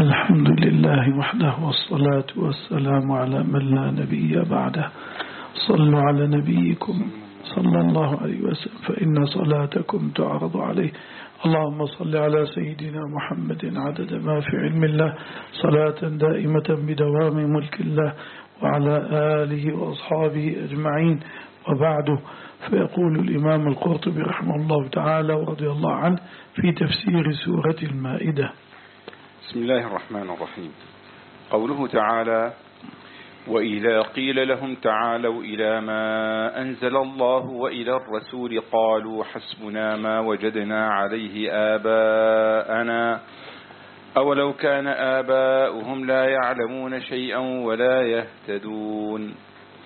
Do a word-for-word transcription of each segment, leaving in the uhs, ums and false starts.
الحمد لله وحده والصلاة والسلام على من لا نبي بعده. صلوا على نبيكم صلى الله عليه وسلم فإن صلاتكم تعرض عليه. اللهم صل على سيدنا محمد عدد ما في علم الله صلاة دائمة بدوام ملك الله وعلى آله وأصحابه أجمعين. وبعده فيقول الإمام القرطبي رحمه الله تعالى ورضي الله عنه في تفسير سورة المائدة: بسم الله الرحمن الرحيم. قوله تعالى: وإذا قيل لهم تعالوا إلى ما أنزل الله وإلى الرسول قالوا حسبنا ما وجدنا عليه آباءنا أولو كان آباؤهم لا يعلمون شيئا ولا يهتدون.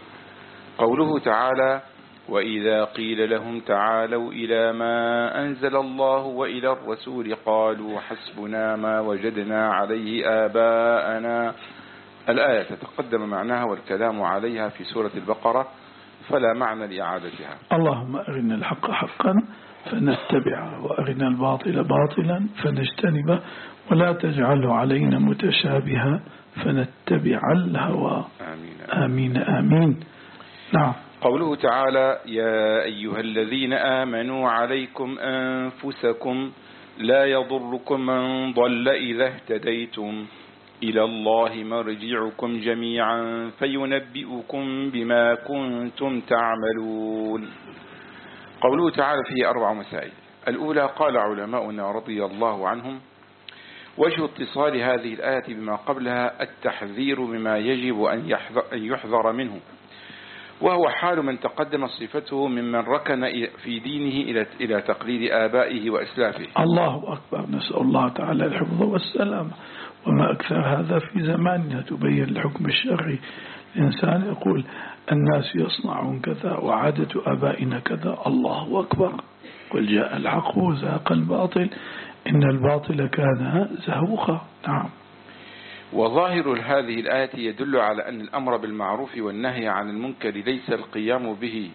قوله تعالى: وإذا قيل لهم تعالوا إلى ما أنزل الله وإلى الرسول قالوا حسبنا ما وجدنا عليه آباءنا. الآية تتقدم معناها والكلام عليها في سورة البقرة، فلا معنى لإعادتها. اللهم أرنا الحق حقا فنتبعه وأرنا الباطل باطلا فنجتنبه ولا تجعله علينا متشابها فنتبع الهوى. آمين آمين آمين. نعم. قوله تعالى: يا أيها الذين آمنوا عليكم أنفسكم لا يضركم من ضل إذا اهتديتم إلى الله مرجعكم جميعا فينبئكم بما كنتم تعملون. قوله تعالى فيه أربع مسائل. الأولى: قال علماؤنا رضي الله عنهم: وجه اتصال هذه الآية بما قبلها التحذير بما يجب أن يحذر منه، وهو حال من تقدم صفته ممن ركن في دينه إلى تقليد آبائه وأسلافه. الله أكبر. نسأل الله تعالى الحفظ والسلام. وما أكثر هذا في زماننا. تبين الحكم الشرعي، الإنسان يقول الناس يصنعون كذا وعادة آبائنا كذا. الله أكبر. قل جاء الحق وزهق الباطل إن الباطل كان زهوقا. نعم. وظاهر هذه الآية يدل على أن الأمر بالمعروف والنهي عن المنكر ليس القيام به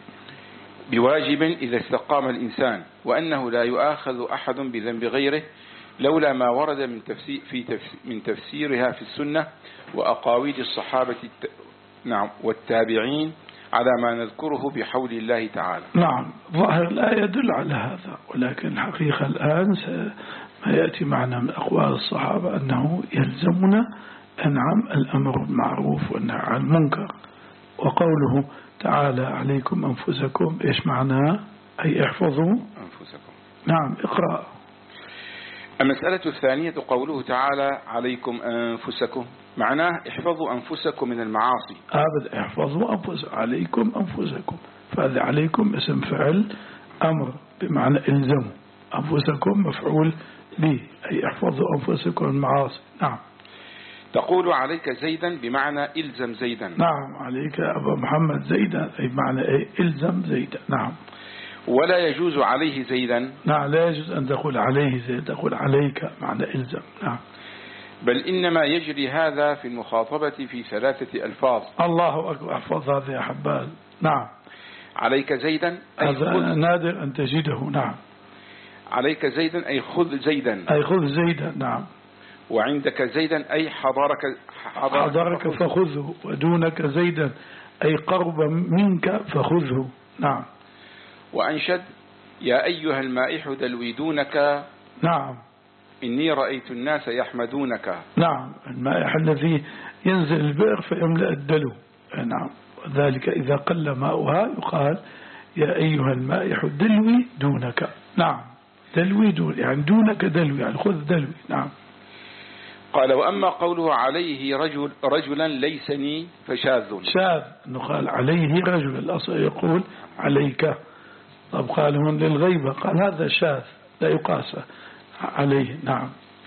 بواجب إذا استقام الإنسان، وأنه لا يؤاخذ أحد بذنب غيره لولا ما ورد من تفسير في تفسير من تفسيرها في السنة وأقاويل الصحابة نعم والتابعين على ما نذكره بحول الله تعالى. نعم. ظاهر الآية يدل على هذا، ولكن الحقيقة الآن ما يأتي معنا من أقوال الصحابة أنه يلزمنا أنعم الأمر بالمعروف والنهي عن المنكر. وقوله تعالى عليكم أنفسكم إيش معناه؟ أي احفظوا أنفسكم. نعم. اقرأ. المسألة الثانية قوله تعالى عليكم أنفسكم، معناه احفظوا أنفسكم من المعاصي. أبدا. احفظوا أنفسكم. عليكم أنفسكم، فهذا عليكم اسم فعل أمر بمعنى إلزموا. أنفسكم مفعول به، أي احفظوا أنفسكم من المعاصي. نعم. تقول عليك زيدا بمعنى إلزم زيدا. نعم. عليك أبا محمد زيدا أي بمعنى إيه؟ إلزم زيدا. نعم. ولا يجوز عليه زيدا. نعم. لا يجوز أن تقول عليه زيد، تقول عليك معنى إلزم. نعم. بل إنما يجري هذا في المخاطبة في ثلاثة ألفاظ. الله أكبر. احفظ هذا يا حبال. نعم. عليك زيدا أي هذا خذ. نادر أن تجده. نعم. عليك زيدا أي خذ زيدا. أي خذ زيدا. نعم. وعندك زيدا أي حضرك حضرك, حضرك فخذه. ودونك زيدا أي قرب منك فخذه. نعم. وأنشد: يا أيها المائح دلوي دونك. نعم. إني رأيت الناس يحمدونك. نعم. المائح الذي ينزل البئر فيملأ الدلو. نعم. وذلك إذا قل ماؤها يقال يا أيها المائح دلوي دونك. نعم. دلوي دون يعني دونك دلوي يعني خذ دلوي. نعم. قال: وأما قوله عليه رجل رجلا ليسني فشاذ. شاذ أنه قال عليه رجل، الأصل يقول عليك. طب قال هون للغيبة، قال هذا شاذ لا يقاس عليه. نعم.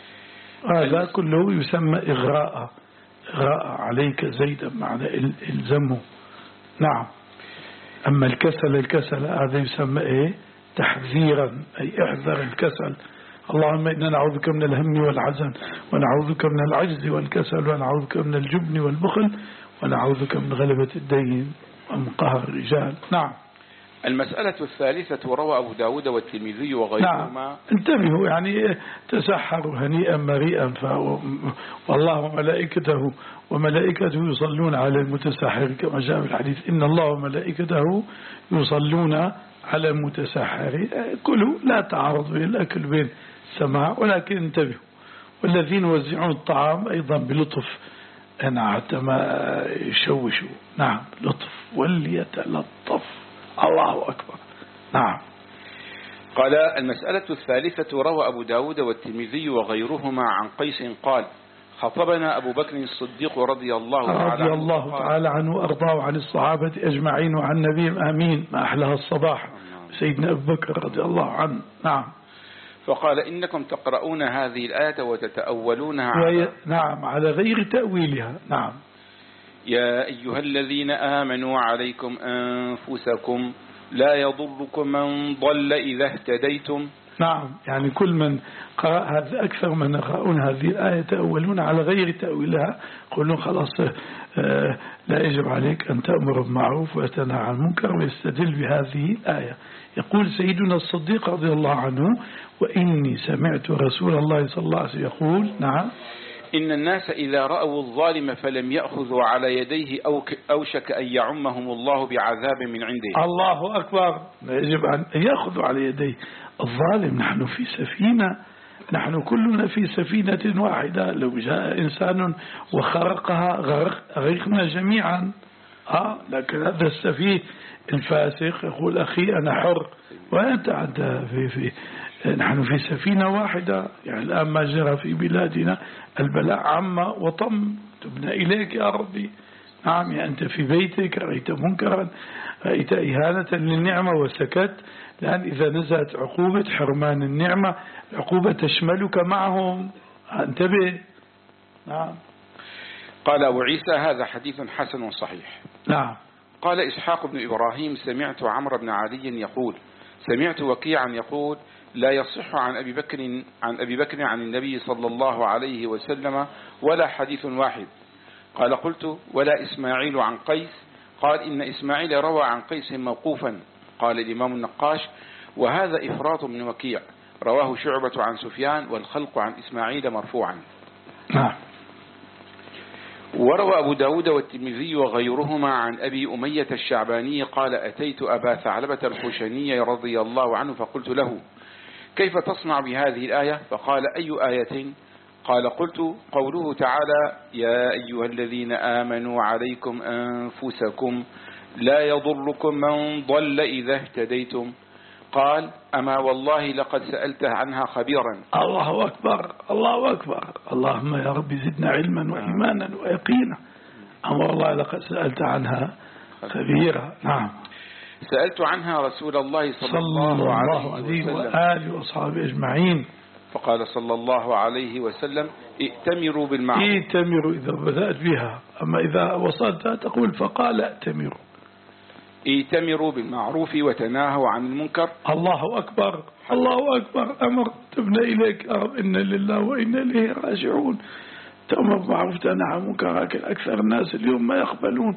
هذا كله يسمى إغراء. إغراء عليك زيدا معنى إلزمه. نعم. أما الكسل الكسل هذا يسمى إيه؟ تحذيرا أي احذر الكسل. اللهم إنا نعوذ بك من الهم والحزن ونعوذ بك من العجز والكسل ونعوذ بك من الجبن والبخل ونعوذ بك من غلبة الدين ومن قهر الرجال. نعم. المسألة الثالثة روى أبو داود والترمذي وغيرهما. نعم انتبهوا، يعني تسحروا هنيئا مريئا، والله وملائكته وملائكته يصلون على المتسحر كما جاء في الحديث إن الله وملائكته يصلون على المتسحر. كلوا، لا تعارض بين الأكل بين السماع، ولكن انتبهوا، والذين يوزعون الطعام أيضا بلطف، أنا حتى ما يشوشوا. نعم لطف، وليتلطف. الله أكبر. نعم. قال المسألة الثالثة روى أبو داود والترمذي وغيرهما عن قيس قال خطبنا أبو بكر الصديق رضي الله تعالى رضي الله تعالى عنه وأرضاه عن الصحابة أجمعين وعن نبيهم آمين، ما أحلها الصباح سيدنا أبو بكر رضي الله عنه. نعم. فقال إنكم تقرؤون هذه الآية وتتأولونها على نعم على غير تأويلها. نعم. يا أيها الذين آمنوا عليكم أنفسكم لا يضركم من ضل إذا اهتديتم. نعم، يعني كل من قرأ هذا، أكثر من يقرؤون هذه الآية تأولون على غير تأويلها، يقولون خلاص لا يجب عليك أن تأمر بالمعروف وتنهى عن المنكر، ويستدل بهذه الآية. يقول سيدنا الصديق رضي الله عنه وإني سمعت رسول الله صلى الله عليه وسلم يقول نعم إن الناس إذا رأوا الظالم فلم يأخذوا على يديه أوشك أن يعمهم الله بعذاب من عنده. الله أكبر. يجب أن يأخذوا على يديه الظالم. نحن في سفينة، نحن كلنا في سفينة واحدة، لو جاء إنسان وخرقها غرقنا جميعا. آه لكن هذا السفيه الفاسق يقول أخي أنا حر ويتعدى في في نحن في سفينة واحدة. يعني الآن ما جرى في بلادنا البلاء عم وطم، تبنى إليك يا ربي. نعم، يعني أنت في بيتك رأيت منكرا، رأيت إهانة للنعمة وسكت، لأن إذا نزلت عقوبة حرمان النعمة العقوبة تشملك معهم، انتبه. نعم. قال أبو عيسى هذا حديث حسن صحيح. نعم. قال إسحاق بن إبراهيم سمعت عمرو بن علي يقول سمعت وكيعا يقول لا يصح عن أبي بكر عن أبي بكر عن النبي صلى الله عليه وسلم ولا حديث واحد. قال قلت ولا إسماعيل عن قيس؟ قال إن إسماعيل روى عن قيس موقوفا. قال الإمام النقاش وهذا إفراط من وكيع، رواه شعبة عن سفيان والخلق عن إسماعيل مرفوعا. نعم. وروى أبو داود والترمذي وغيرهما عن أبي أمية الشعباني قال أتيت أبا ثعلبة الخشني رضي الله عنه فقلت له كيف تصنع بهذه الآية؟ فقال أي آية؟ قال قلت قوله تعالى يا أيها الذين آمنوا عليكم أنفسكم لا يضركم من ضل إذا اهتديتم. قال أما والله لقد سألته عنها خبيرا. الله أكبر. الله أكبر. اللهم يا رب زدنا علما وإيمانا ويقينا. أما والله لقد سألت عنها خبيرا. نعم. سألت عنها رسول الله صلى, صلى الله عليه, عليه وسلم وآله وأصحابه أجمعين. فقال صلى الله عليه وسلم ائتمروا بالمعروف. ائتمروا إذا بدأت بها، أما إذا وصلت تقول فقال ائتمروا. ائتمروا بالمعروف وتناهوا عن المنكر. الله أكبر. الله أكبر. أمر تبنى إليك يا رب إنا لله وإنا إليه راجعون. تأمر بالمعروف تنهى عن المنكر، لكن أكثر الناس اليوم ما يقبلون.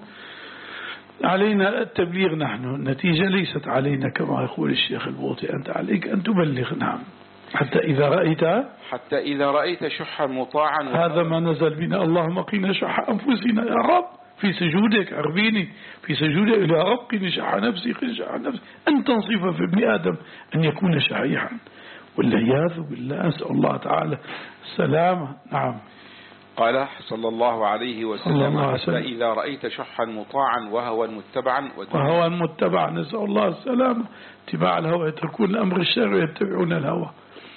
علينا التبليغ نحن، النتيجة ليست علينا كما يقول الشيخ البوطي، أنت عليك أن تبلغ. نعم. حتى إذا رأيت حتى إذا رأيت شحا مطاعا. هذا ما نزل بنا. اللهم قنا شح أنفسنا يا رب في سجودك، أربيني في سجودك يا رب قنا شح نفسي قنا شح نفسي. أن تنصف في ابن آدم أن يكون شحيحا، والعياذ بالله، أسأل الله تعالى السلامة. نعم. قال صلى الله عليه وسلم الله حتى إذا رأيت شحا مطاعا وهوى متبعا وهوى متبعا، نسأل الله السلامة. اتباع الهوى، يتركون الأمر الشرعي ويتبعون الهوى.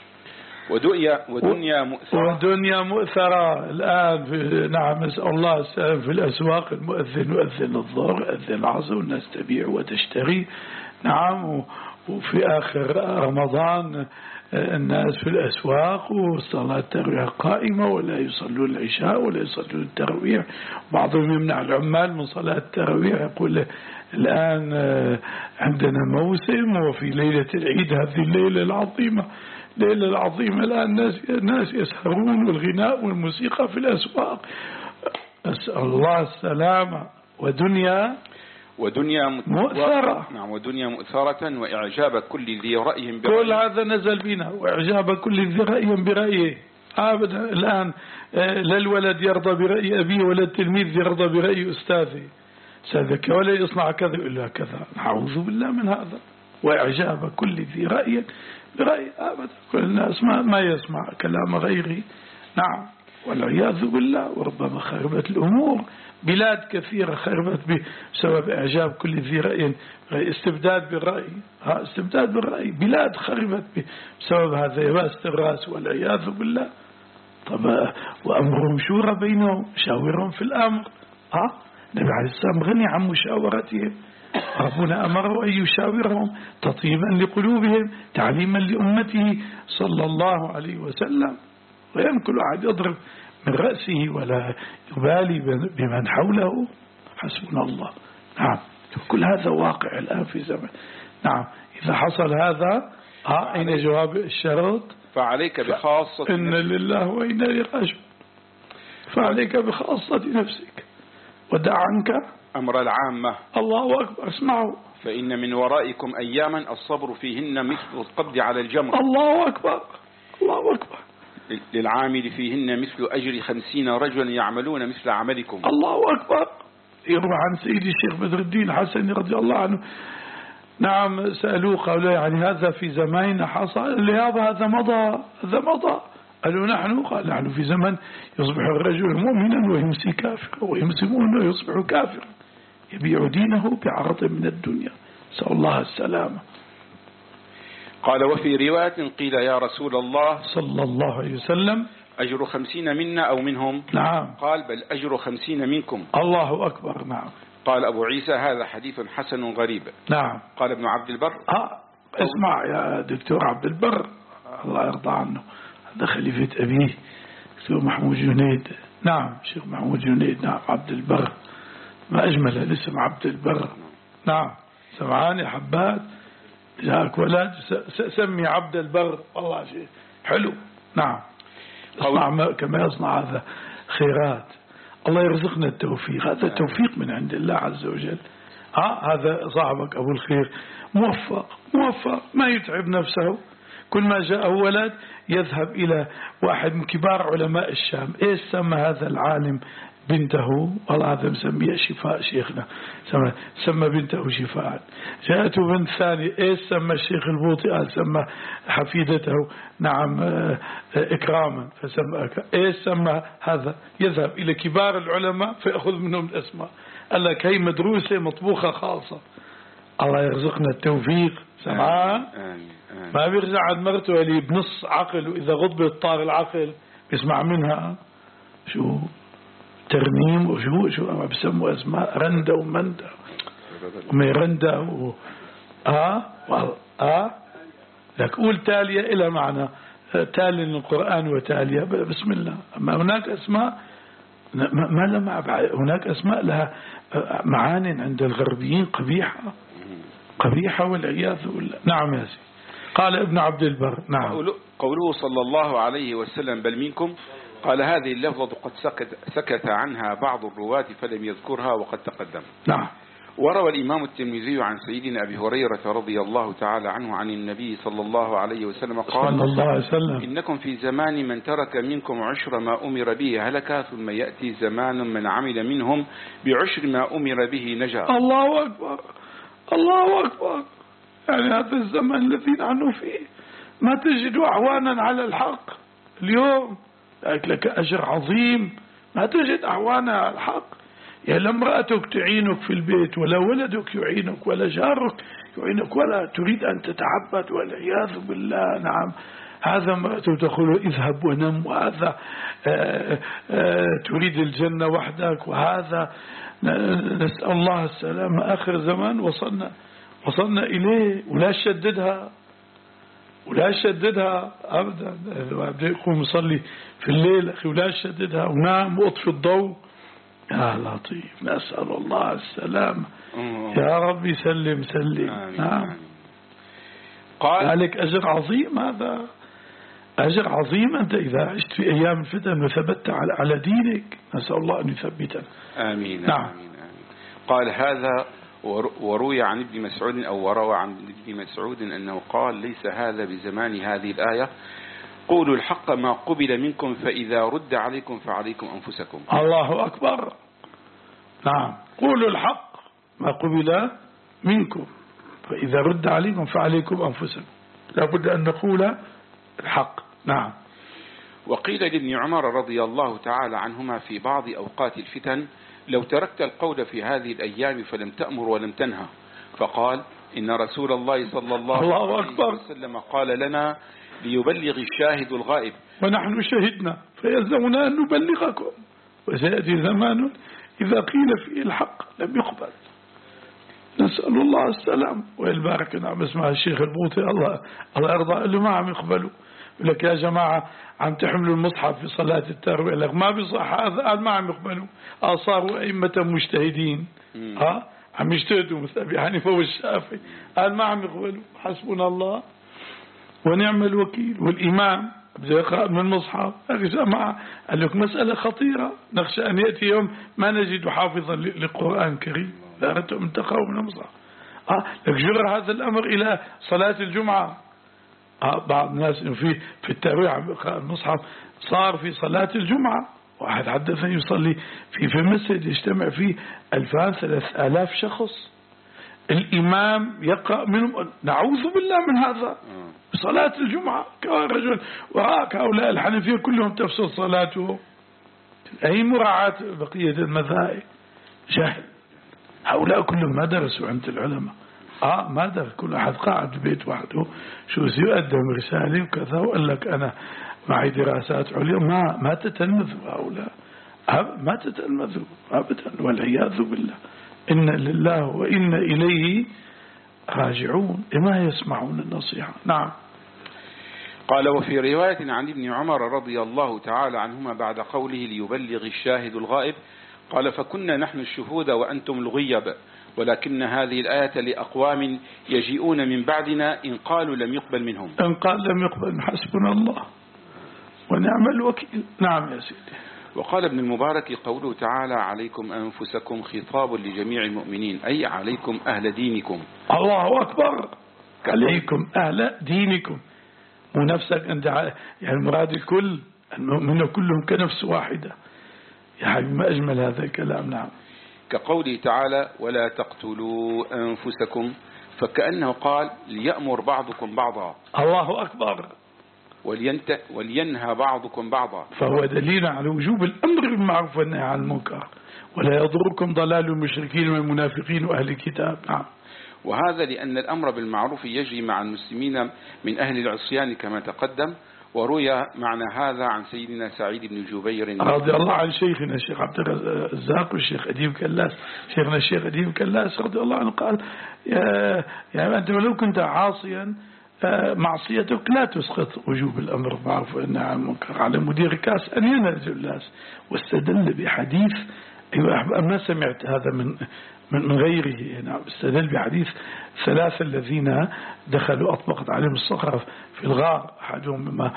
ودنيا ودنيا مؤثرة. ودنيا مؤثرة الآن في نعم نسأل الله السلام. في الأسواق المؤذن يؤذن الظهر يؤذن العصر والناس تبيع وتشتري. نعم. وفي آخر رمضان الناس في الأسواق وصلاة التراويح قائمة ولا يصلون العشاء ولا يصلون التراويح. بعضهم يمنع العمال من صلاة التراويح، يقول الآن عندنا موسم وفي ليلة العيد هذه الليلة العظيمة ليلة العظيمة الآن ناس ناس يسهرون والغناء والموسيقى في الأسواق. أسأل الله السلامة. ودنيا ودنيا مؤثرة. نعم ودنيا مؤثرة وإعجاب كل ذي رأي برأيه. كل هذا نزل بنا، وإعجاب كل ذي رأي برأيه. أبدا الآن لا الولد يرضى برأي أبيه ولا التلميذ يرضى برأي أستاذه. سأذك ولا يصنع كذا إلا كذا، نعوذ بالله من هذا. وإعجاب كل ذي رأي برأي، أبدا كل الناس ما, ما يسمع كلام غيره. نعم والعياذ بالله. وربما خربت الأمور، بلاد كثيرة خربت بسبب إعجاب كل ذي رأي، استبداد بالرأي. ها استبداد بالرأي، بلاد خربت بسبب هذا يباس الراس والعياذ بالله. طب وأمرهم شورى بينهم، شاورهم في الأمر. ها النبي عليه السلام غني عن مشاورتهم، ربنا أمره أن يشاورهم تطيبا لقلوبهم تعليما لأمته صلى الله عليه وسلم. ويمكن أحد يضرب من رأسه ولا يبالي بمن حوله، حسبنا الله. نعم كل هذا واقع الآن في زمن. نعم إذا حصل هذا ها أين جواب الشرط؟ فعليك بخاصة إن لله وإنا إليه راجعون. فعليك بخاصة نفسك ودع عنك أمر العامة. الله أكبر. اسمعوا، فإن من ورائكم أياما الصبر فيهن مثل القبض على الجمر. الله أكبر الله أكبر. للعامل فيهن مثل أجر خمسين رجلا يعملون مثل عملكم. الله أكبر. يروى عن سيدي الشيخ بدر الدين الحسني رضي الله عنه. نعم سألوه قالوا يعني هذا في زماننا حصل؟ لهذا هذا مضى، هذا مضى. قالوا نحن؟ قال نحن في زمن يصبح الرجل مؤمنا ويمسي كافرا، ويمسي مؤمنا ويصبح كافرا، يبيع دينه بعرض من الدنيا. نسأل الله السلامة. قال وفي رواية قيل يا رسول الله صلى الله عليه وسلم أجر خمسين منا أو منهم؟ نعم. قال بل أجر خمسين منكم. الله أكبر. نعم. قال أبو عيسى هذا حديث حسن غريب. نعم. قال ابن عبد البر ها اسمع يا دكتور عبد البر الله يرضى عنه، هذا خليفة أبيه دكتور محمود جنيد. نعم شيخ محمود جنيد. نعم عبد البر، ما أجمل الاسم عبد البر. نعم سمعاني حبات جاءك ولد سمي عبد البر، والله شيء حلو. نعم اصنع كما يصنع هذا خيرات. الله يرزقنا التوفيق، هذا التوفيق من عند الله عز وجل. ها هذا صاحبك أبو الخير موفق موفق ما يتعب نفسه. كل ما جاء ولد يذهب إلى واحد من كبار علماء الشام. إيش سمى هذا العالم بنته؟ والله هذا مسميها شفاء شيخنا، سمى, سمى بنته شفاء. جاءته بنت ثاني، إيش سمى الشيخ البوطي؟ قال سمى حفيدته نعم إكراما، فسمى إيش سمى هذا؟ يذهب إلى كبار العلماء فيأخذ منهم الأسماء. قال لك هي مدروسة مطبوخة خاصة. الله يرزقنا التوفيق. سمعان ما بيرجع عند مرته اللي بنص عقل، وإذا غضبت طار العقل بيسمع منها شو ترنيم وشو شو ما بسموا اسماء رندا ومندا وميرندا و اه اه لك قول تالية إلى معنى تالي للقرآن وتالية بسم الله. أما هناك أسماء ما لما هناك أسماء لها معان عند الغربيين قبيحة قبيحة والعياذ بالله. نعم يا سيدي. قال ابن عبد البر نعم قوله صلى الله عليه وسلم بل منكم، قال هذه اللفظة قد سكت, سكت عنها بعض الرواة فلم يذكرها وقد تقدم. نعم. وروى الإمام الترمذي عن سيدنا أبي هريرة رضي الله تعالى عنه عن النبي صلى الله عليه وسلم قال صلى الله عليه وسلم إنكم في زمان من ترك منكم عشر ما أمر به هلك، ثم يأتي زمان من عمل منهم بعشر ما أمر به نجا. الله أكبر الله أكبر. يعني هذا الزمن الذي نحن فيه ما تجد أعوانا على الحق. اليوم لك أجر عظيم، ما تجد أعوانا على الحق. يا لا امرأتك تعينك في البيت، ولا ولدك يعينك، ولا جارك يعينك، ولا تريد أن تتعبد والعياذ بالله. نعم هذا امرأته تقول اذهب ونم، وهذا آآ آآ تريد الجنة وحدك، وهذا نسأل الله السلامة. آخر زمان وصلنا وصلنا إليه. ولا شددها ولا شددها أبدا. بدأ يقوم يصلي في الليل أخي ولا شددها، ونام واطفي الضوء. يا لطيف نسأل الله السلامة. يا ربي سلم سلم. نعم قال ذلك أجر عظيم، هذا أجر عظيم. أنت إذا عشت في أيام الفتن وثبت على على دينك نسأل الله أن يثبتنا. آمين. نعم. آمين. آمين. قال هذا وروي عن ابن مسعود أو وروى عن ابن مسعود أنه قال ليس هذا بزمان هذه الآية، قولوا الحق ما قبل منكم فإذا رد عليكم فعليكم أنفسكم. الله أكبر. نعم، قولوا الحق ما قبل منكم فإذا رد عليكم فعليكم أنفسكم، لابد أن نقول الحق. نعم. وقيل لابن عمر رضي الله تعالى عنهما في بعض أوقات الفتن لو تركت القول في هذه الأيام فلم تأمر ولم تنهى، فقال إن رسول الله صلى الله, الله عليه أكبر. وسلم قال لنا ليبلغ الشاهد الغائب، ونحن شهدنا فيلزمنا أن نبلغكم، وسيأتي زمان إذا قيل فيه الحق لم يقبل. نسأل الله السلام والبارك. نعم، اسمع الشيخ البوطي الله الله يرضى له ما عم يقبلوا، يقول لك يا جماعة عم تحملوا المصحف في صلاة التراويح، لك ما بيصح هذا، قال ما عم يقبلوا. صاروا أئمة مجتهدين، ها عم يجتهدوا مثل أبي حنيفة والشافعي، قال ما عم يقبلوا. حسبنا الله ونعم الوكيل. والإمام بده يقرأ من المصحف، يا جماعة قال لك مسألة خطيرة، نخشى أن يأتي يوم ما نجد حافظا للقرآن الكريم، لا أردتم أن تقرأوا من المصحف. آه لك جر هذا الأمر إلى صلاة الجمعة. آه بعض الناس إنه في في التراويح المصحف صار في صلاة الجمعة. واحد حدثني يصلي في في مسجد يجتمع فيه ألفان ثلاث آلاف شخص، الإمام يقرأ منهم، نعوذ بالله من هذا صلاة الجمعة. كرجل وراك هؤلاء الحنفية كلهم تفسد صلاته، أي مراعاة بقية المذاهب؟ جهل. هؤلاء كلهم ما درسوا عند العلماء، آه ما درس، كل أحد قاعد ببيت وحده شو يقدم رسالة وكذا وقال لك أنا معي دراسات عليا. ما ما تتلمذوا هؤلاء، ما تتلمذوا أبدا والعياذ بالله. إن لله وإن إليه راجعون، لما يسمعون النصيحة. نعم. قال وفي رواية عن ابن عمر رضي الله تعالى عنهما بعد قوله ليبلغ الشاهد الغائب قال فكنا نحن الشهود وأنتم الغيب، ولكن هذه الآية لأقوام يجيئون من بعدنا إن قالوا لم يقبل منهم. إن قال لم يقبل حسبنا الله ونعم الوكيل. نعم يا سيدي. وقال ابن المبارك قوله تعالى عليكم أنفسكم خطاب لجميع المؤمنين، أي عليكم أهل دينكم. الله أكبر. عليكم أهل دينكم، مو نفسك أنت، يعني المراد الكل، المؤمنين كلهم كنفس واحدة. يا حبيبي ما أجمل هذا الكلام. نعم. كقوله تعالى ولا تقتلوا أنفسكم، فكأنه قال ليأمر بعضكم بعضا. الله أكبر. ولينت ولينهى بعضكم بعضا، فهو دليل على وجوب الأمر بالمعروف والنهي عن المنكر، ولا يضركم ضلال المشركين والمنافقين وأهل الكتاب. نعم. وهذا لأن الأمر بالمعروف يجري مع المسلمين من أهل العصيان كما تقدم. وروي معنى هذا عن سيدنا سعيد بن جبير رضي الله عن شيخنا الشيخ عبد الرزاق والشيخ أديب كلاس. شيخنا الشيخ أديب كلاس رضي الله عنه قال يا يعني أنت ولو كنت عاصيا معصيتك لا تسقط وجوب الأمر بالمعروف والنهي عن المنكر على مدير كاس أن ينهج الناس. واستدل بحديث، أيوة ما سمعت هذا من من غيره. نعم. استدل بحديث ثلاثة الذين دخلوا أطبقت عليهم الصخرة في الغار، أحدهم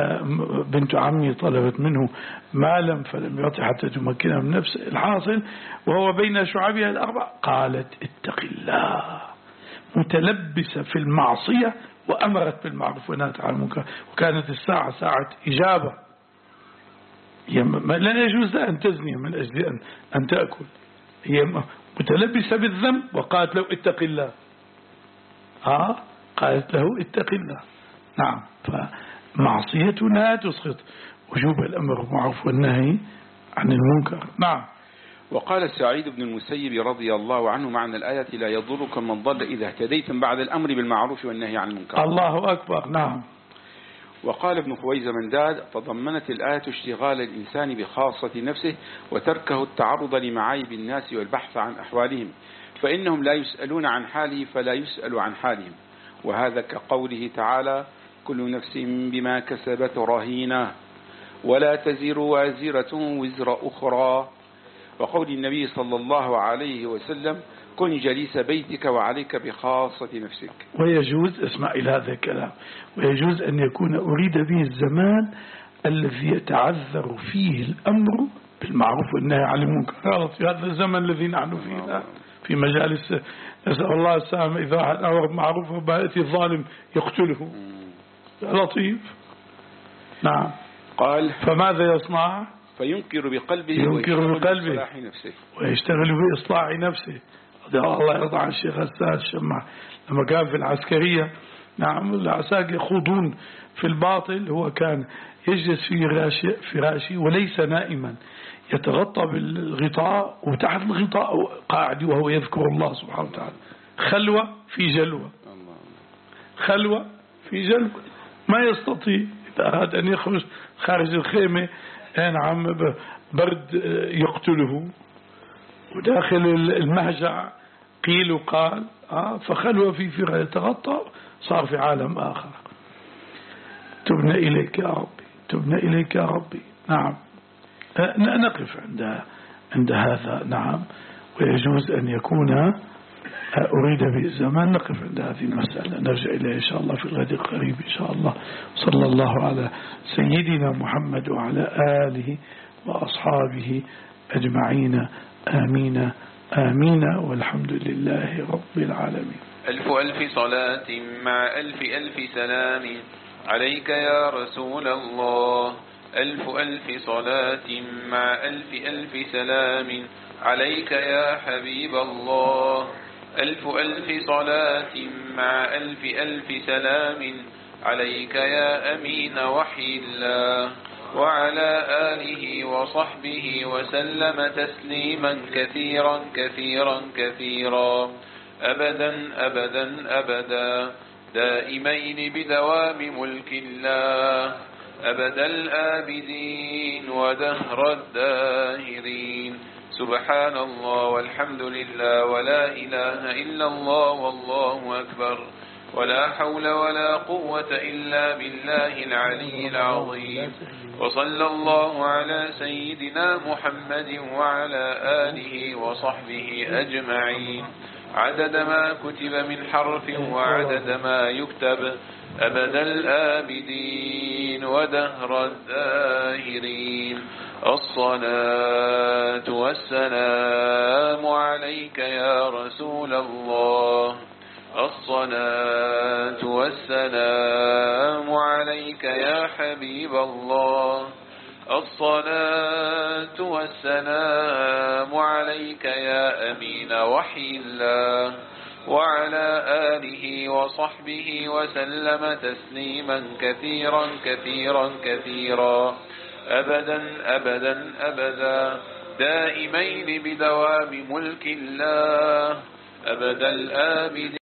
بنت عمي طلبت منه مالا فلم يعطي حتى تمكنها من نفسه، الحاصل وهو بين شعبها الأربع قالت اتق الله، متلبسة في المعصية وأمرت بالمعروف ونهت عن المنكر. وكانت الساعة ساعة إجابة، لا يجوز أن تزني من أجل أن, أن تأكل. هي متلبسة بالذنب وقالت له اتق الله. ها قالت له اتق الله. نعم. فمعصيتنا تسقط وجوب الأمر بالمعروف والنهي عن المنكر. نعم. وقال سعيد بن المسيب رضي الله عنه معنى الآية لا يضركم من ضل إذا اهتديتم بعد الأمر بالمعروف والنهي عن المنكر. الله أكبر. نعم. وقال ابن خويز منداد تضمنت الآية اشتغال الإنسان بخاصة نفسه وتركه التعرض لمعايب الناس والبحث عن أحوالهم، فإنهم لا يسألون عن حاله فلا يسأل عن حالهم. وهذا كقوله تعالى كل نفس بما كسبت رهينة ولا تزر وازرة وزر أخرى. وقول النبي صلى الله عليه وسلم كن جليس بيتك وعليك بخاصة نفسك. ويجوز اسمع إلى هذا الكلام، ويجوز أن يكون أريد به الزمان الذي يتعذر فيه الأمر بالمعروف والنهي عن المنكر. في هذا الزمن الذي نحن فيه في مجالس نسأل الله السلامة، إذا واحد أمر معروف وبأتي الظالم يقتله. لطيف. نعم. قال فماذا يصنع؟ فينكر بقلبه ينكر بقلبه بإصلاح نفسه ويشتغل بإصلاح نفسه. الله يرضى عن الشيخ أستاذ الشمع لما كان في العسكرية، نعم، العساكر يخوضون في الباطل، هو كان يجلس في فراشي, فراشي وليس نائما، يتغطى بالغطاء وتحت الغطاء قاعد وهو يذكر الله سبحانه وتعالى، خلوة في جلوة، خلوة في جلوة، ما يستطيع إذا أراد أن يخرج خارج الخيمة نعم برد يقتله، وداخل المهجع قيل وقال آه فخلوة في فرع يتغطى، صار في عالم آخر. تبنا إليك يا ربي، تبنا إليك يا ربي. نعم. نقف عند عند هذا. نعم. ويجوز أن يكون أريد بالزمان، نقف عند هذه المسألة، نرجع إليها إن شاء الله في الغد القريب إن شاء الله. صلى الله على سيدنا محمد وعلى آله وأصحابه أجمعين. آمين آمين والحمد لله رب العالمين. ألف ألف صلاة مع ألف ألف سلام عليك يا رسول الله. ألف ألف صلاة مع ألف ألف سلام عليك يا حبيب الله. ألف ألف صلاة مع ألف ألف سلام عليك يا أمين وحي الله، وعلى آله وصحبه وسلم تسليما كثيرا كثيرا كثيرا أبدا أبدا أبدا دائمين بدوام ملك الله أبد الآبدين ودهر الداهرين. سبحان الله والحمد لله ولا إله إلا الله والله أكبر، ولا حول ولا قوة إلا بالله العلي العظيم. وصلى الله على سيدنا محمد وعلى آله وصحبه أجمعين عدد ما كتب من حرف وعدد ما يكتب أبد الآبدين ودهر الداهرين. الصلاة والسلام عليك يا رسول الله. الصلاة والسلام عليك يا حبيب الله. الصلاة والسلام عليك يا أمين وحي الله، وعلى آله وصحبه وسلم تسليما كثيرا كثيرا كثيرا أبدا أبدا أبدا دائمين بدوام ملك الله أبد الآبدين.